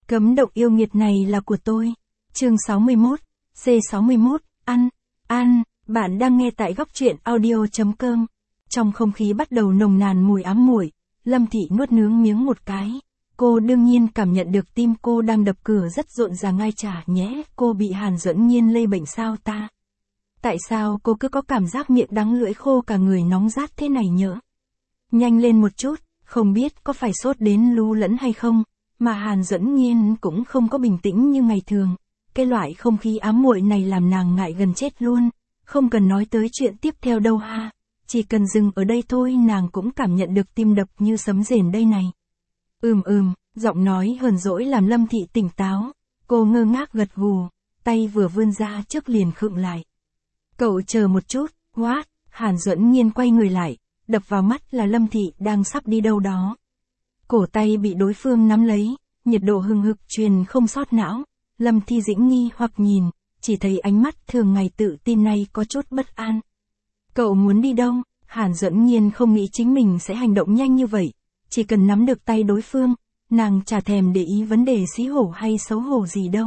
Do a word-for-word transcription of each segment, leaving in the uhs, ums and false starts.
Cấm động yêu nghiệt này là của tôi. Chương sáu mươi mốt, C sáu mươi mốt, ăn, ăn, bạn đang nghe tại góc truyện audio.com. Trong không khí bắt đầu nồng nàn mùi ám muội, Lâm Thị nuốt nướng miếng một cái. Cô đương nhiên cảm nhận được tim cô đang đập cửa rất rộn ràng ngay chả nhẽ, cô bị Hàn Duẫn Nhiên lây bệnh sao ta? Tại sao cô cứ có cảm giác miệng đắng lưỡi khô cả người nóng rát thế này nhỡ? Nhanh lên một chút, không biết có phải sốt đến lú lẫn hay không, mà Hàn Duẫn Nhiên cũng không có bình tĩnh như ngày thường. Cái loại không khí ám muội này làm nàng ngại gần chết luôn, không cần nói tới chuyện tiếp theo đâu ha. Chỉ cần dừng ở đây thôi nàng cũng cảm nhận được tim đập như sấm rền đây này. Ừm ừm, giọng nói hờn dỗi làm Lâm Thị tỉnh táo, cô ngơ ngác gật gù, tay vừa vươn ra trước liền khựng lại. Cậu chờ một chút, what? Hàn Duẫn Nhiên quay người lại, đập vào mắt là Lâm Thị đang sắp đi đâu đó. Cổ tay bị đối phương nắm lấy, nhiệt độ hừng hực truyền không sót não. Lâm Thi Dĩnh nghi hoặc nhìn, chỉ thấy ánh mắt thường ngày tự tin này có chút bất an. Cậu muốn đi đâu? Hàn Duẫn Nhiên không nghĩ chính mình sẽ hành động nhanh như vậy, chỉ cần nắm được tay đối phương, nàng chả thèm để ý vấn đề xí hổ hay xấu hổ gì đâu.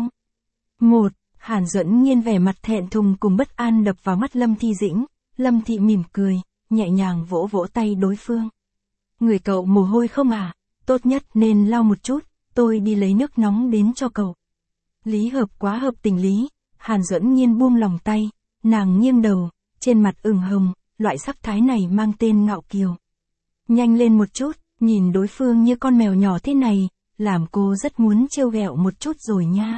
Một, Hàn Duẫn Nhiên vẻ mặt thẹn thùng cùng bất an đập vào mắt Lâm Thi Dĩnh, Lâm Thị mỉm cười, nhẹ nhàng vỗ vỗ tay đối phương. Người cậu mồ hôi không à? Tốt nhất nên lau một chút, tôi đi lấy nước nóng đến cho cậu. Lý hợp quá hợp tình lý, Hàn Duẫn Nhiên buông lòng tay, nàng nghiêng đầu, trên mặt ửng hồng, loại sắc thái này mang tên ngạo kiều. Nhanh lên một chút, nhìn đối phương như con mèo nhỏ thế này, làm cô rất muốn trêu ghẹo một chút rồi nha.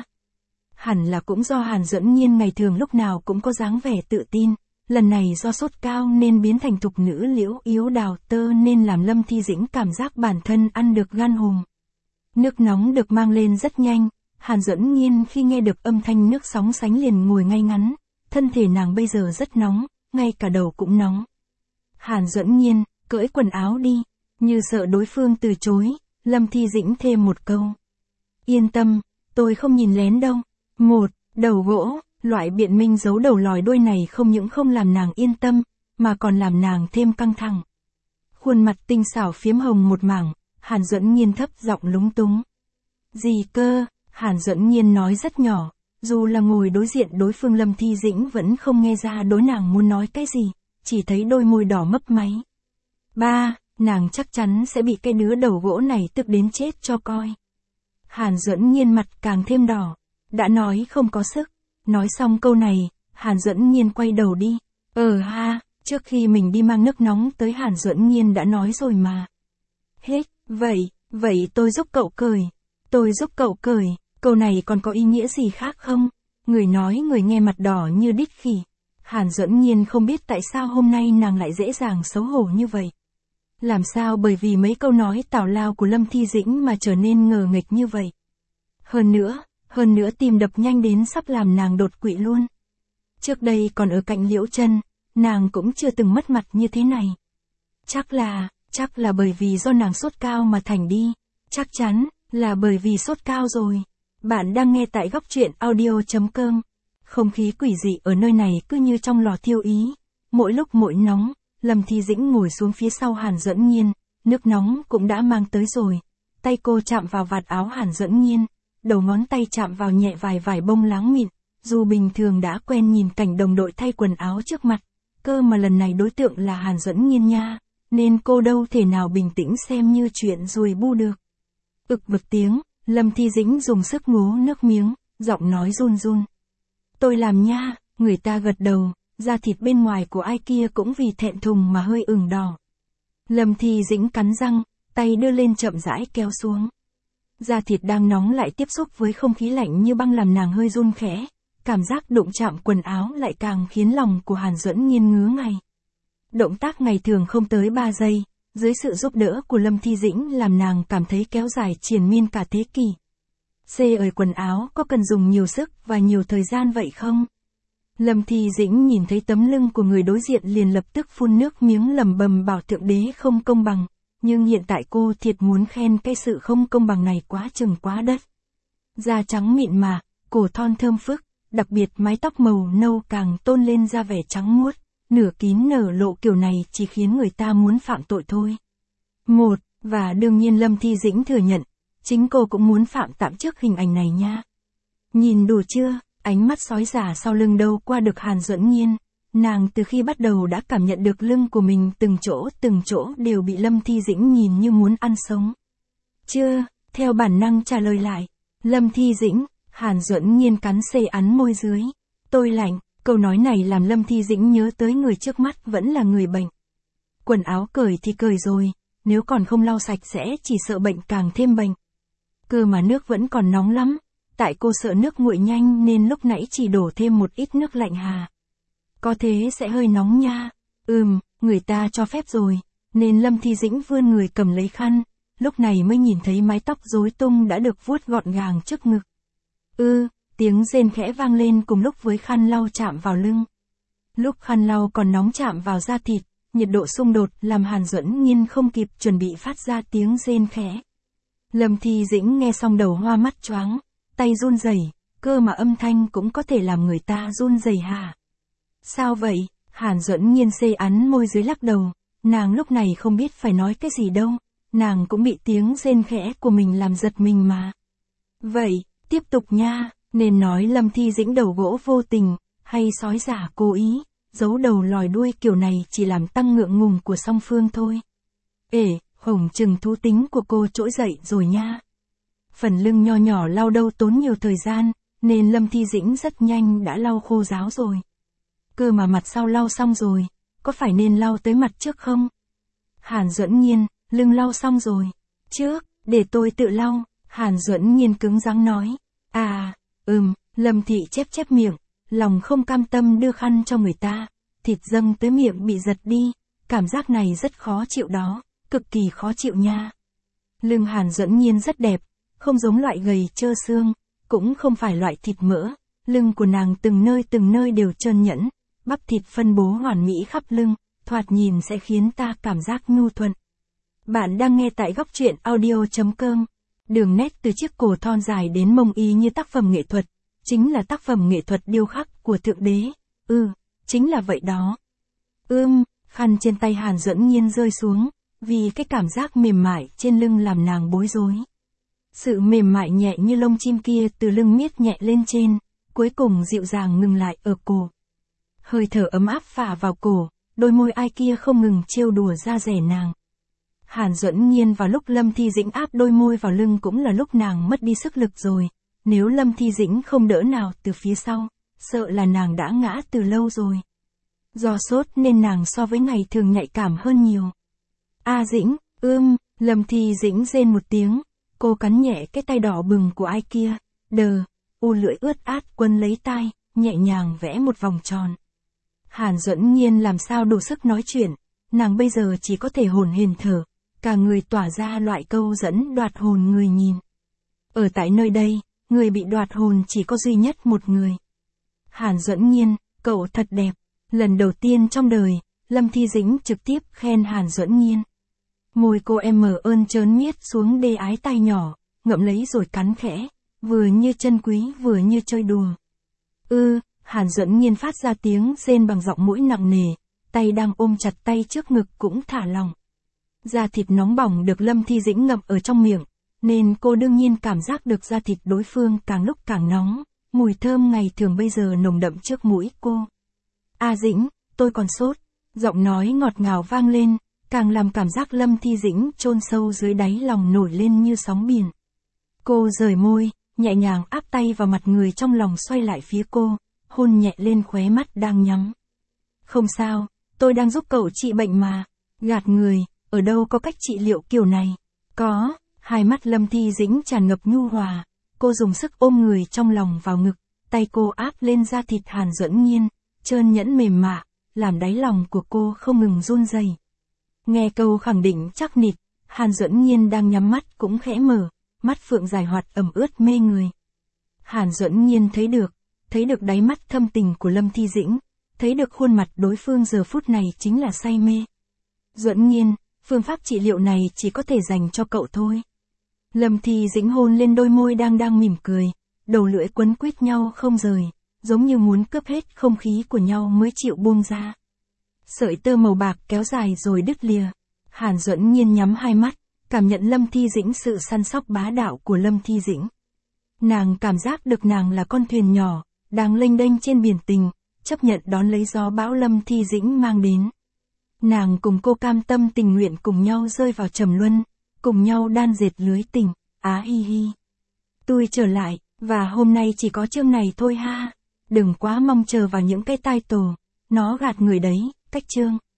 Hẳn là cũng do Hàn Duẫn Nhiên ngày thường lúc nào cũng có dáng vẻ tự tin, lần này do sốt cao nên biến thành thục nữ liễu yếu đào tơ nên làm Lâm Thi Dĩnh cảm giác bản thân ăn được gan hùm. Nước nóng được mang lên rất nhanh, Hàn Duẫn Nhiên khi nghe được âm thanh nước sóng sánh liền ngồi ngay ngắn, thân thể nàng bây giờ rất nóng, ngay cả đầu cũng nóng. Hàn Duẫn Nhiên, cởi quần áo đi, như sợ đối phương từ chối, Lâm Thi Dĩnh thêm một câu. Yên tâm, tôi không nhìn lén đâu. Một, đầu gỗ, loại biện minh giấu đầu lòi đuôi này không những không làm nàng yên tâm, mà còn làm nàng thêm căng thẳng. Khuôn mặt tinh xảo phiếm hồng một mảng, Hàn Duẫn Nhiên thấp giọng lúng túng. Gì cơ? Hàn Duẫn Nhiên nói rất nhỏ, dù là ngồi đối diện đối phương Lâm Thi Dĩnh vẫn không nghe ra đối nàng muốn nói cái gì, chỉ thấy đôi môi đỏ mấp máy. Ba, nàng chắc chắn sẽ bị cái đứa đầu gỗ này tức đến chết cho coi. Hàn Duẫn Nhiên mặt càng thêm đỏ, đã nói không có sức. Nói xong câu này, Hàn Duẫn Nhiên quay đầu đi. Ờ ha, trước khi mình đi mang nước nóng tới Hàn Duẫn Nhiên đã nói rồi mà. Hết, vậy, vậy tôi giúp cậu cởi. Tôi giúp cậu cởi, câu này còn có ý nghĩa gì khác không? Người nói người nghe mặt đỏ như đít khỉ. Hàn Duẫn Nhiên không biết tại sao hôm nay nàng lại dễ dàng xấu hổ như vậy. Làm sao bởi vì mấy câu nói tào lao của Lâm Thi Dĩnh mà trở nên ngờ nghệch như vậy. Hơn nữa, hơn nữa tim đập nhanh đến sắp làm nàng đột quỵ luôn. Trước đây còn ở cạnh Liễu Chân, nàng cũng chưa từng mất mặt như thế này. Chắc là, chắc là bởi vì do nàng sốt cao mà thành đi. Chắc chắn là bởi vì sốt cao rồi. Bạn đang nghe tại góc truyện audio.com. Không khí quỷ dị ở nơi này cứ như trong lò thiêu ý. Mỗi lúc mỗi nóng, Lâm Thi Dĩnh ngồi xuống phía sau Hàn Duẫn Nhiên, nước nóng cũng đã mang tới rồi. Tay cô chạm vào vạt áo Hàn Duẫn Nhiên, đầu ngón tay chạm vào nhẹ vài vải bông láng mịn. Dù bình thường đã quen nhìn cảnh đồng đội thay quần áo trước mặt, cơ mà lần này đối tượng là Hàn Duẫn Nhiên nha, nên cô đâu thể nào bình tĩnh xem như chuyện ruồi bu được. Ực một tiếng, Lâm Thi Dĩnh dùng sức ngố nước miếng, giọng nói run run. Tôi làm nha, người ta gật đầu, da thịt bên ngoài của ai kia cũng vì thẹn thùng mà hơi ửng đỏ. Lâm Thi Dĩnh cắn răng, tay đưa lên chậm rãi kéo xuống. Da thịt đang nóng lại tiếp xúc với không khí lạnh như băng làm nàng hơi run khẽ, cảm giác đụng chạm quần áo lại càng khiến lòng của Hàn Duẫn Nhiên ngứa ngay. Động tác ngày thường không tới ba giây, dưới sự giúp đỡ của Lâm Thi Dĩnh làm nàng cảm thấy kéo dài triền miên cả thế kỷ. C ơi quần áo có cần dùng nhiều sức và nhiều thời gian vậy không? Lâm Thi Dĩnh nhìn thấy tấm lưng của người đối diện liền lập tức phun nước miếng lẩm bẩm bảo thượng đế không công bằng, nhưng hiện tại cô thiệt muốn khen cái sự không công bằng này quá chừng quá đất. Da trắng mịn mà, cổ thon thơm phức, đặc biệt mái tóc màu nâu càng tôn lên ra vẻ trắng muốt, nửa kín nở lộ kiểu này chỉ khiến người ta muốn phạm tội thôi. Một, và đương nhiên Lâm Thi Dĩnh thừa nhận, Chính cô cũng muốn phạm tạm trước hình ảnh này nha. Nhìn đủ chưa, ánh mắt sói giả sau lưng đâu qua được Hàn Duẫn Nhiên. Nàng từ khi bắt đầu đã cảm nhận được lưng của mình từng chỗ từng chỗ đều bị Lâm Thi Dĩnh nhìn như muốn ăn sống. Chưa, theo bản năng trả lời lại. Lâm Thi Dĩnh, Hàn Duẫn Nhiên cắn xê ắn môi dưới. Tôi lạnh, câu nói này làm Lâm Thi Dĩnh nhớ tới người trước mắt vẫn là người bệnh. Quần áo cởi thì cởi rồi, nếu còn không lau sạch sẽ chỉ sợ bệnh càng thêm bệnh. Cơ mà nước vẫn còn nóng lắm, tại cô sợ nước nguội nhanh nên lúc nãy chỉ đổ thêm một ít nước lạnh hà. Có thế sẽ hơi nóng nha. Ừm, người ta cho phép rồi, nên Lâm Thi Dĩnh vươn người cầm lấy khăn, lúc này mới nhìn thấy mái tóc rối tung đã được vuốt gọn gàng trước ngực. Ư, tiếng rên khẽ vang lên cùng lúc với khăn lau chạm vào lưng. Lúc khăn lau còn nóng chạm vào da thịt, nhiệt độ xung đột làm Hàn Duẫn Nhiên không kịp chuẩn bị phát ra tiếng rên khẽ. Lâm Thi Dĩnh nghe xong đầu hoa mắt choáng, tay run rẩy, cơ mà âm thanh cũng có thể làm người ta run rẩy hả? Sao vậy? Hàn Duẫn Nhiên xê ắn môi dưới lắc đầu, nàng lúc này không biết phải nói cái gì đâu, nàng cũng bị tiếng rên khẽ của mình làm giật mình mà. Vậy, tiếp tục nha, nên nói Lâm Thi Dĩnh đầu gỗ vô tình, hay sói giả cố ý, giấu đầu lòi đuôi kiểu này chỉ làm tăng ngượng ngùng của song phương thôi. Ể, hổng chừng thú tính của cô trỗi dậy rồi nha. Phần lưng nho nhỏ lau đâu tốn nhiều thời gian, nên Lâm Thi Dĩnh rất nhanh đã lau khô ráo rồi. Cơ mà mặt sau lau xong rồi, có phải nên lau tới mặt trước không? Hàn Duẫn Nhiên, lưng lau xong rồi. Trước, để tôi tự lau, Hàn Duẫn Nhiên cứng rắn nói. À, ừm, Lâm Thị chép chép miệng, lòng không cam tâm đưa khăn cho người ta, thịt dâng tới miệng bị giật đi, cảm giác này rất khó chịu đó, cực kỳ khó chịu nha. Lưng Hàn Duẫn Nhiên rất đẹp, không giống loại gầy trơ xương, cũng không phải loại thịt mỡ, lưng của nàng từng nơi từng nơi đều trơn nhẵn, bắp thịt phân bố hoàn mỹ khắp lưng, thoạt nhìn sẽ khiến ta cảm giác nhu thuận. Bạn đang nghe tại góc truyện audio chấm com. Đường nét từ chiếc cổ thon dài đến mông y như tác phẩm nghệ thuật, chính là tác phẩm nghệ thuật điêu khắc của Thượng Đế. Ừ, chính là vậy đó. Ưm, khăn trên tay Hàn Duẫn Nhiên rơi xuống, vì cái cảm giác mềm mại trên lưng làm nàng bối rối. Sự mềm mại nhẹ như lông chim kia từ lưng miết nhẹ lên trên, cuối cùng dịu dàng ngừng lại ở cổ. Hơi thở ấm áp phả vào cổ, đôi môi ai kia không ngừng trêu đùa da dẻ nàng. Hàn Duẫn Nhiên vào lúc Lâm Thi Dĩnh áp đôi môi vào lưng cũng là lúc nàng mất đi sức lực rồi, nếu Lâm Thi Dĩnh không đỡ nào từ phía sau, sợ là nàng đã ngã từ lâu rồi. Do sốt nên nàng so với ngày thường nhạy cảm hơn nhiều. A Dĩnh, ưm, Lâm Thi Dĩnh rên một tiếng, cô cắn nhẹ cái tay đỏ bừng của ai kia, đờ, u lưỡi ướt át quấn lấy tai, nhẹ nhàng vẽ một vòng tròn. Hàn Duẫn Nhiên làm sao đủ sức nói chuyện, nàng bây giờ chỉ có thể hồn hển thở, cả người tỏa ra loại câu dẫn đoạt hồn người nhìn. Ở tại nơi đây, người bị đoạt hồn chỉ có duy nhất một người. Hàn Duẫn Nhiên, cậu thật đẹp. Lần đầu tiên trong đời, Lâm Thi Dĩnh trực tiếp khen Hàn Duẫn Nhiên. Môi cô em mờ ơn trớn miết xuống đê ái tai nhỏ, ngậm lấy rồi cắn khẽ, vừa như chân quý vừa như chơi đùa. Ư, Hàn Duẫn Nhiên phát ra tiếng rên bằng giọng mũi nặng nề, tay đang ôm chặt tay trước ngực cũng thả lỏng. Da thịt nóng bỏng được Lâm Thi Dĩnh ngậm ở trong miệng, nên cô đương nhiên cảm giác được da thịt đối phương càng lúc càng nóng, mùi thơm ngày thường bây giờ nồng đậm trước mũi cô. A Dĩnh, tôi còn sốt, giọng nói ngọt ngào vang lên, càng làm cảm giác Lâm Thi Dĩnh chôn sâu dưới đáy lòng nổi lên như sóng biển. Cô rời môi, nhẹ nhàng áp tay vào mặt người trong lòng xoay lại phía cô, hôn nhẹ lên khóe mắt đang nhắm. Không sao, tôi đang giúp cậu trị bệnh mà, gạt người, ở đâu có cách trị liệu kiểu này. Có, hai mắt Lâm Thi Dĩnh tràn ngập nhu hòa, cô dùng sức ôm người trong lòng vào ngực, tay cô áp lên da thịt Hàn Duẫn Nhiên, trơn nhẵn mềm mạ, làm đáy lòng của cô không ngừng run rẩy. Nghe câu khẳng định chắc nịch, Hàn Duẫn Nhiên đang nhắm mắt cũng khẽ mở, mắt phượng dài hoạt ẩm ướt mê người. Hàn Duẫn Nhiên thấy được, thấy được đáy mắt thâm tình của Lâm Thi Dĩnh, thấy được khuôn mặt đối phương giờ phút này chính là say mê. Duẫn Nhiên, phương pháp trị liệu này chỉ có thể dành cho cậu thôi. Lâm Thi Dĩnh hôn lên đôi môi đang đang mỉm cười, đầu lưỡi quấn quýt nhau không rời, giống như muốn cướp hết không khí của nhau mới chịu buông ra. Sợi tơ màu bạc kéo dài rồi đứt lìa. Hàn Duẫn Nhiên nhắm hai mắt, cảm nhận Lâm Thi Dĩnh sự săn sóc bá đạo của Lâm Thi Dĩnh. Nàng cảm giác được nàng là con thuyền nhỏ, đang lênh đênh trên biển tình, chấp nhận đón lấy gió bão Lâm Thi Dĩnh mang đến. Nàng cùng cô cam tâm tình nguyện cùng nhau rơi vào trầm luân, cùng nhau đan dệt lưới tình, á hi hi. Tôi trở lại, và hôm nay chỉ có chương này thôi ha. Đừng quá mong chờ vào những cái title, nó gạt người đấy, cách chương.